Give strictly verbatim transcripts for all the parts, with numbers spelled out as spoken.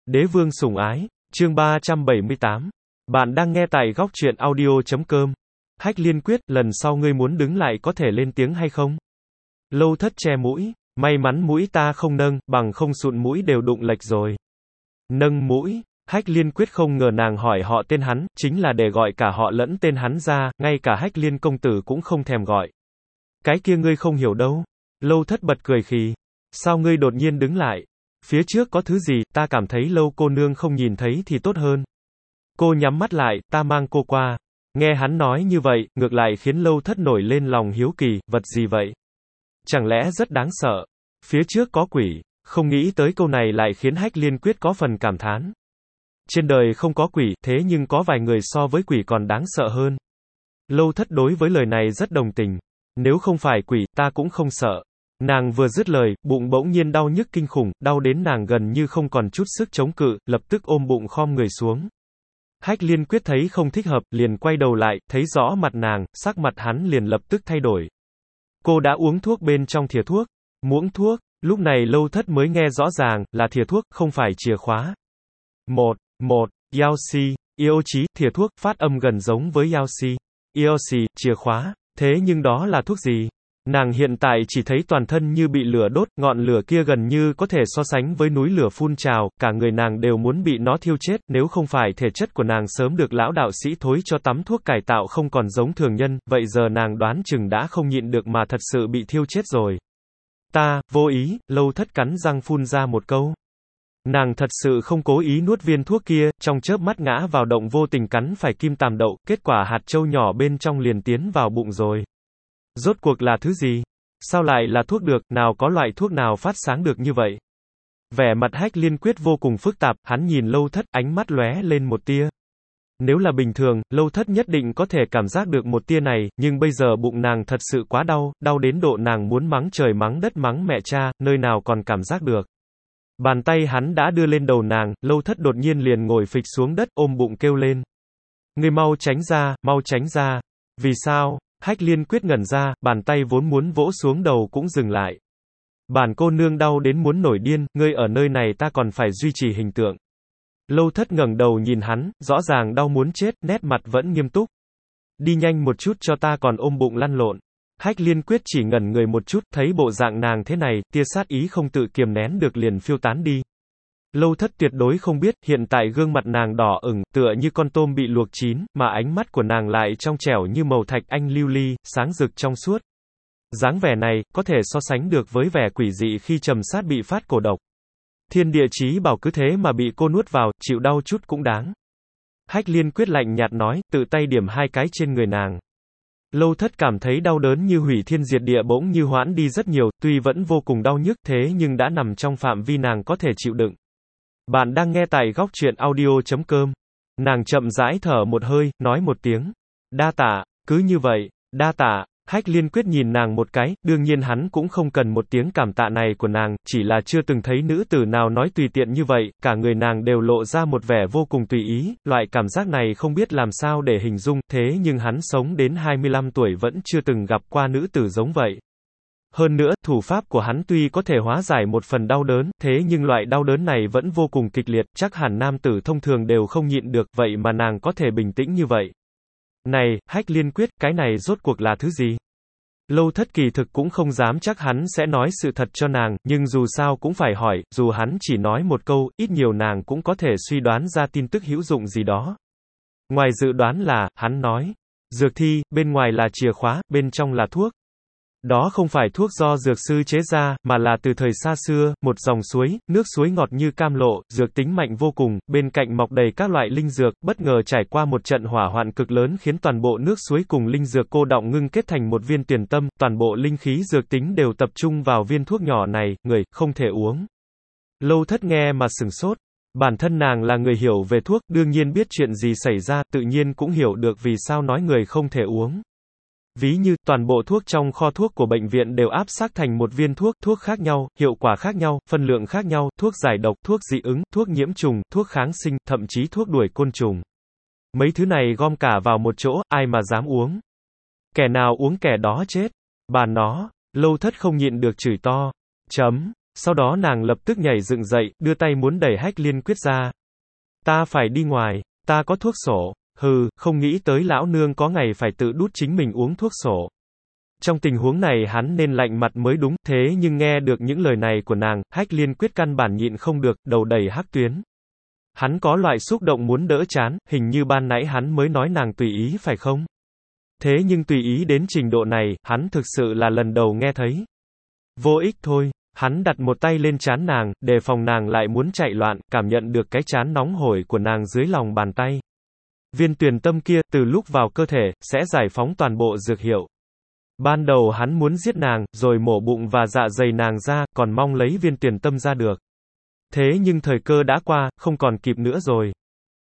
Đế vương sủng ái, chương ba trăm bảy mươi tám. Bạn đang nghe tại góc truyện audio chấm com. Hách Liên quyết, lần sau ngươi muốn đứng lại có thể lên tiếng hay không? Lâu Thất che mũi, may mắn mũi ta không nâng, bằng không sụn mũi đều đụng lệch rồi. Nâng mũi, Hách Liên quyết không ngờ nàng hỏi họ tên hắn, chính là để gọi cả họ lẫn tên hắn ra, ngay cả Hách Liên công tử cũng không thèm gọi. Cái kia ngươi không hiểu đâu. Lâu Thất bật cười khì. Sao ngươi đột nhiên đứng lại? Phía trước có thứ gì, ta cảm thấy Lâu cô nương không nhìn thấy thì tốt hơn. Cô nhắm mắt lại, ta mang cô qua. Nghe hắn nói như vậy, ngược lại khiến Lâu Thất nổi lên lòng hiếu kỳ, vật gì vậy? Chẳng lẽ rất đáng sợ? Phía trước có quỷ, không nghĩ tới câu này lại khiến Hách Liên quyết có phần cảm thán. Trên đời không có quỷ, thế nhưng có vài người so với quỷ còn đáng sợ hơn. Lâu Thất đối với lời này rất đồng tình. Nếu không phải quỷ, ta cũng không sợ. Nàng vừa dứt lời, bụng bỗng nhiên đau nhức kinh khủng, đau đến nàng gần như không còn chút sức chống cự, lập tức ôm bụng khom người xuống. Hách Liên quyết thấy không thích hợp, liền quay đầu lại, thấy rõ mặt nàng, sắc mặt hắn liền lập tức thay đổi. Cô đã uống thuốc bên trong thìa thuốc. Muỗng thuốc, lúc này Lâu Thất mới nghe rõ ràng, là thìa thuốc, không phải chìa khóa. Một, một, Yao Si, Yêu chí, thìa thuốc, phát âm gần giống với Yao Si. Yêu Si, chìa khóa. Thế nhưng đó là thuốc gì? Nàng hiện tại chỉ thấy toàn thân như bị lửa đốt, ngọn lửa kia gần như có thể so sánh với núi lửa phun trào, cả người nàng đều muốn bị nó thiêu chết, nếu không phải thể chất của nàng sớm được lão đạo sĩ thối cho tắm thuốc cải tạo không còn giống thường nhân, vậy giờ nàng đoán chừng đã không nhịn được mà thật sự bị thiêu chết rồi. Ta, vô ý, Lâu Thất cắn răng phun ra một câu. Nàng thật sự không cố ý nuốt viên thuốc kia, trong chớp mắt ngã vào động vô tình cắn phải kim tàm đậu, kết quả hạt châu nhỏ bên trong liền tiến vào bụng rồi. Rốt cuộc là thứ gì? Sao lại là thuốc được, nào có loại thuốc nào phát sáng được như vậy? Vẻ mặt Hách Liên quyết vô cùng phức tạp, hắn nhìn Lâu Thất, ánh mắt lóe lên một tia. Nếu là bình thường, Lâu Thất nhất định có thể cảm giác được một tia này, nhưng bây giờ bụng nàng thật sự quá đau, đau đến độ nàng muốn mắng trời mắng đất mắng mẹ cha, nơi nào còn cảm giác được. Bàn tay hắn đã đưa lên đầu nàng, Lâu Thất đột nhiên liền ngồi phịch xuống đất, ôm bụng kêu lên. Ngươi mau tránh ra, mau tránh ra. Vì sao? Hách Liên quyết ngẩn ra, bàn tay vốn muốn vỗ xuống đầu cũng dừng lại. Bản cô nương đau đến muốn nổi điên, ngươi ở nơi này ta còn phải duy trì hình tượng. Lâu Thất ngẩng đầu nhìn hắn, rõ ràng đau muốn chết, nét mặt vẫn nghiêm túc. Đi nhanh một chút cho ta còn ôm bụng lăn lộn. Hách Liên quyết chỉ ngẩn người một chút, thấy bộ dạng nàng thế này, tia sát ý không tự kiềm nén được liền phiêu tán đi. Lâu Thất tuyệt đối không biết, hiện tại gương mặt nàng đỏ ửng, tựa như con tôm bị luộc chín, mà ánh mắt của nàng lại trong trẻo như màu thạch anh lưu ly, sáng rực trong suốt. Dáng vẻ này, có thể so sánh được với vẻ quỷ dị khi trầm sát bị phát cổ độc. Thiên địa chí bảo cứ thế mà bị cô nuốt vào, chịu đau chút cũng đáng. Hách Liên quyết lạnh nhạt nói, tự tay điểm hai cái trên người nàng. Lâu Thất cảm thấy đau đớn như hủy thiên diệt địa bỗng như hoãn đi rất nhiều, tuy vẫn vô cùng đau nhức thế nhưng đã nằm trong phạm vi nàng có thể chịu đựng. Bạn đang nghe tại góc truyện audio chấm com. Nàng chậm rãi thở một hơi, nói một tiếng. Đa tạ, cứ như vậy, đa tạ. Hách Liên quyết nhìn nàng một cái, đương nhiên hắn cũng không cần một tiếng cảm tạ này của nàng, chỉ là chưa từng thấy nữ tử nào nói tùy tiện như vậy, cả người nàng đều lộ ra một vẻ vô cùng tùy ý, loại cảm giác này không biết làm sao để hình dung, thế nhưng hắn sống đến hai mươi lăm tuổi vẫn chưa từng gặp qua nữ tử giống vậy. Hơn nữa, thủ pháp của hắn tuy có thể hóa giải một phần đau đớn, thế nhưng loại đau đớn này vẫn vô cùng kịch liệt, chắc hẳn nam tử thông thường đều không nhịn được, vậy mà nàng có thể bình tĩnh như vậy. Này, Hách Liên quyết, cái này rốt cuộc là thứ gì? Lâu Thất kỳ thực cũng không dám chắc hắn sẽ nói sự thật cho nàng, nhưng dù sao cũng phải hỏi, dù hắn chỉ nói một câu, ít nhiều nàng cũng có thể suy đoán ra tin tức hữu dụng gì đó. Ngoài dự đoán là, hắn nói, dược thi, bên ngoài là chìa khóa, bên trong là thuốc. Đó không phải thuốc do dược sư chế ra, mà là từ thời xa xưa, một dòng suối, nước suối ngọt như cam lộ, dược tính mạnh vô cùng, bên cạnh mọc đầy các loại linh dược, bất ngờ trải qua một trận hỏa hoạn cực lớn khiến toàn bộ nước suối cùng linh dược cô đọng ngưng kết thành một viên tiền tâm, toàn bộ linh khí dược tính đều tập trung vào viên thuốc nhỏ này, người, không thể uống. Lâu Thất nghe mà sửng sốt. Bản thân nàng là người hiểu về thuốc, đương nhiên biết chuyện gì xảy ra, tự nhiên cũng hiểu được vì sao nói người không thể uống. Ví như, toàn bộ thuốc trong kho thuốc của bệnh viện đều áp xác thành một viên thuốc, thuốc khác nhau, hiệu quả khác nhau, phân lượng khác nhau, thuốc giải độc, thuốc dị ứng, thuốc nhiễm trùng, thuốc kháng sinh, thậm chí thuốc đuổi côn trùng. Mấy thứ này gom cả vào một chỗ, ai mà dám uống. Kẻ nào uống kẻ đó chết. Bà nó, Lâu Thất không nhịn được chửi to. Chấm. Sau đó nàng lập tức nhảy dựng dậy, đưa tay muốn đẩy Hách Liên Quyết ra. Ta phải đi ngoài, ta có thuốc sổ. Hừ, không nghĩ tới lão nương có ngày phải tự đút chính mình uống thuốc sổ. Trong tình huống này hắn nên lạnh mặt mới đúng, thế nhưng nghe được những lời này của nàng, Hách Liên Quyết căn bản nhịn không được, đầu đầy hắc tuyến. Hắn có loại xúc động muốn đỡ chán, hình như ban nãy hắn mới nói nàng tùy ý phải không? Thế nhưng tùy ý đến trình độ này, hắn thực sự là lần đầu nghe thấy. Vô ích thôi, hắn đặt một tay lên trán nàng, đề phòng nàng lại muốn chạy loạn, cảm nhận được cái trán nóng hổi của nàng dưới lòng bàn tay. Viên tuyền tâm kia, từ lúc vào cơ thể, sẽ giải phóng toàn bộ dược hiệu. Ban đầu hắn muốn giết nàng, rồi mổ bụng và dạ dày nàng ra, còn mong lấy viên tuyền tâm ra được. Thế nhưng thời cơ đã qua, không còn kịp nữa rồi.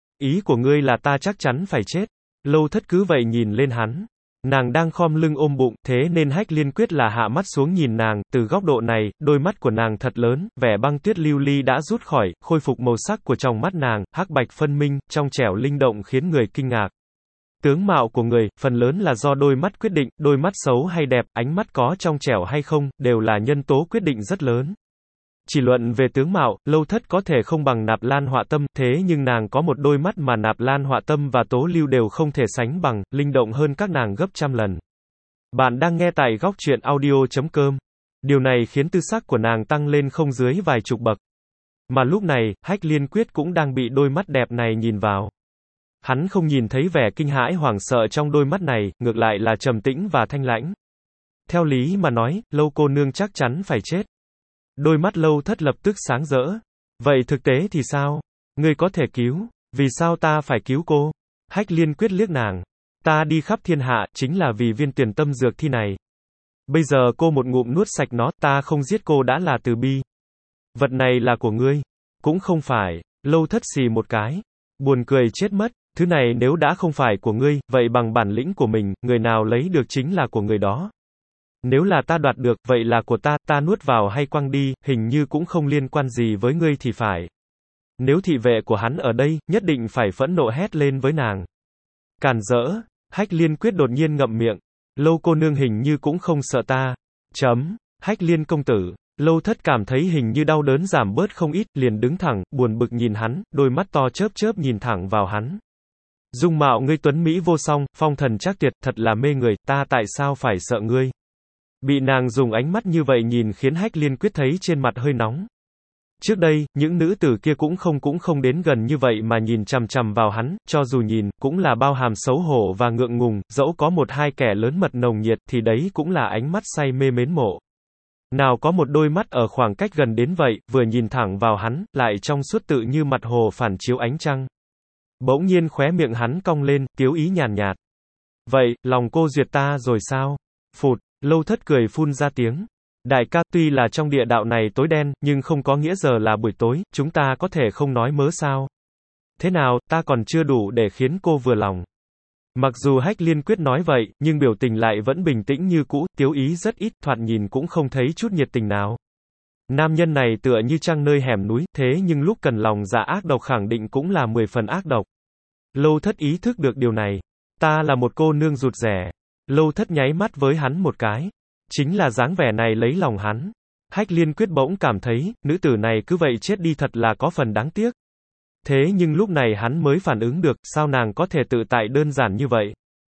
Ý của ngươi là ta chắc chắn phải chết. Lâu Thất cứ vậy nhìn lên hắn. Nàng đang khom lưng ôm bụng, thế nên Hách Liên Quyết là hạ mắt xuống nhìn nàng, từ góc độ này, đôi mắt của nàng thật lớn, vẻ băng tuyết lưu ly đã rút khỏi, khôi phục màu sắc của tròng mắt nàng, hắc bạch phân minh, trong trẻo linh động khiến người kinh ngạc. Tướng mạo của người, phần lớn là do đôi mắt quyết định, đôi mắt xấu hay đẹp, ánh mắt có trong trẻo hay không, đều là nhân tố quyết định rất lớn. Chỉ luận về tướng mạo, Lâu Thất có thể không bằng Nạp Lan Họa Tâm, thế nhưng nàng có một đôi mắt mà Nạp Lan Họa Tâm và Tố Lưu đều không thể sánh bằng, linh động hơn các nàng gấp trăm lần. Bạn đang nghe tại góc truyện audio chấm com. Điều này khiến tư sắc của nàng tăng lên không dưới vài chục bậc. Mà lúc này, Hách Liên Quyết cũng đang bị đôi mắt đẹp này nhìn vào. Hắn không nhìn thấy vẻ kinh hãi hoảng sợ trong đôi mắt này, ngược lại là trầm tĩnh và thanh lãnh. Theo lý mà nói, Lâu cô nương chắc chắn phải chết. Đôi mắt Lâu Thất lập tức sáng rỡ. Vậy thực tế thì sao? Ngươi có thể cứu. Vì sao ta phải cứu cô? Hách Liên Quyết liếc nàng. Ta đi khắp thiên hạ, chính là vì viên tuyển tâm dược thi này. Bây giờ cô một ngụm nuốt sạch nó, ta không giết cô đã là từ bi. Vật này là của ngươi. Cũng không phải. Lâu Thất xì một cái. Buồn cười chết mất. Thứ này nếu đã không phải của ngươi, vậy bằng bản lĩnh của mình, người nào lấy được chính là của người đó. Nếu là ta đoạt được, vậy là của ta, ta nuốt vào hay quăng đi, hình như cũng không liên quan gì với ngươi thì phải. Nếu thị vệ của hắn ở đây, nhất định phải phẫn nộ hét lên với nàng. Càn rỡ, Hách Liên Quyết đột nhiên ngậm miệng. Lâu cô nương hình như cũng không sợ ta. Chấm, Hách Liên công tử. Lâu Thất cảm thấy hình như đau đớn giảm bớt không ít, liền đứng thẳng, buồn bực nhìn hắn, đôi mắt to chớp chớp nhìn thẳng vào hắn. Dung mạo ngươi tuấn mỹ vô song, phong thần chắc tuyệt, thật là mê người, ta tại sao phải sợ ngươi? Bị nàng dùng ánh mắt như vậy nhìn khiến Hách Liên Quyết thấy trên mặt hơi nóng. Trước đây, những nữ tử kia cũng không cũng không đến gần như vậy mà nhìn chằm chằm vào hắn, cho dù nhìn, cũng là bao hàm xấu hổ và ngượng ngùng, dẫu có một hai kẻ lớn mật nồng nhiệt thì đấy cũng là ánh mắt say mê mến mộ. Nào có một đôi mắt ở khoảng cách gần đến vậy, vừa nhìn thẳng vào hắn, lại trong suốt tự như mặt hồ phản chiếu ánh trăng. Bỗng nhiên khóe miệng hắn cong lên, tiếu ý nhàn nhạt. Vậy, lòng cô duyệt ta rồi sao? Phụt, Lâu Thất cười phun ra tiếng. Đại ca, tuy là trong địa đạo này tối đen, nhưng không có nghĩa giờ là buổi tối, chúng ta có thể không nói mớ sao? Thế nào, ta còn chưa đủ để khiến cô vừa lòng. Mặc dù Hách Liên Quyết nói vậy, nhưng biểu tình lại vẫn bình tĩnh như cũ, tiếu ý rất ít, thoạt nhìn cũng không thấy chút nhiệt tình nào. Nam nhân này tựa như trăng nơi hẻm núi, thế nhưng lúc cần lòng dạ ác độc khẳng định cũng là mười phần ác độc. Lâu Thất ý thức được điều này. Ta là một cô nương rụt rẻ. Lâu Thất nháy mắt với hắn một cái. Chính là dáng vẻ này lấy lòng hắn. Hách Liên Quyết bỗng cảm thấy, nữ tử này cứ vậy chết đi thật là có phần đáng tiếc. Thế nhưng lúc này hắn mới phản ứng được, sao nàng có thể tự tại đơn giản như vậy.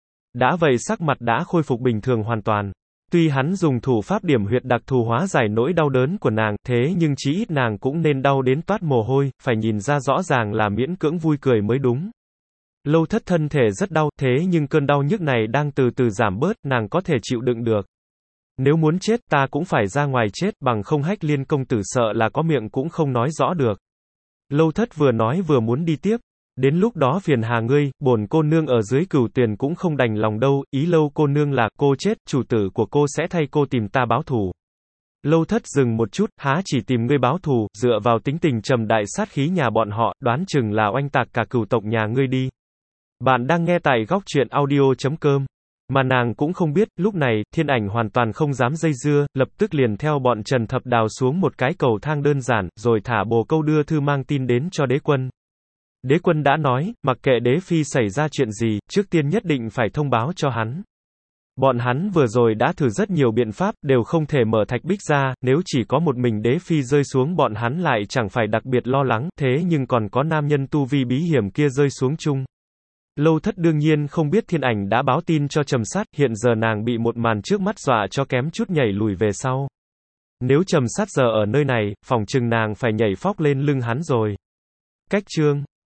Đã vậy sắc mặt đã khôi phục bình thường hoàn toàn. Tuy hắn dùng thủ pháp điểm huyệt đặc thù hóa giải nỗi đau đớn của nàng, thế nhưng chí ít nàng cũng nên đau đến toát mồ hôi, phải nhìn ra rõ ràng là miễn cưỡng vui cười mới đúng. Lâu Thất thân thể rất đau, thế nhưng cơn đau nhức này đang từ từ giảm bớt, nàng có thể chịu đựng được. Nếu muốn chết, ta cũng phải ra ngoài chết, bằng không Hách Liên công tử sợ là có miệng cũng không nói rõ được. Lâu Thất vừa nói vừa muốn đi tiếp. Đến lúc đó phiền hà ngươi, bổn cô nương ở dưới Cửu Tuyền cũng không đành lòng đâu, ý Lâu cô nương là, cô chết, chủ tử của cô sẽ thay cô tìm ta báo thù. Lâu Thất dừng một chút, há chỉ tìm ngươi báo thù, dựa vào tính tình trầm đại sát khí nhà bọn họ, đoán chừng là oanh tạc cả cửu tộc nhà ngươi đi. Bạn đang nghe tại góc truyện audio chấm com. Mà nàng cũng không biết, lúc này, Thiên Ảnh hoàn toàn không dám dây dưa, lập tức liền theo bọn Trần Thập Đào xuống một cái cầu thang đơn giản, rồi thả bồ câu đưa thư mang tin đến cho đế quân. Đế quân đã nói, mặc kệ đế phi xảy ra chuyện gì, trước tiên nhất định phải thông báo cho hắn. Bọn hắn vừa rồi đã thử rất nhiều biện pháp, đều không thể mở thạch bích ra, nếu chỉ có một mình đế phi rơi xuống bọn hắn lại chẳng phải đặc biệt lo lắng, thế nhưng còn có nam nhân tu vi bí hiểm kia rơi xuống chung. Lâu Thất đương nhiên không biết Thiên Ảnh đã báo tin cho Trầm Sát, hiện giờ nàng bị một màn trước mắt dọa cho kém chút nhảy lùi về sau. Nếu Trầm Sát giờ ở nơi này, phòng chừng nàng phải nhảy phóc lên lưng hắn rồi. Cách chương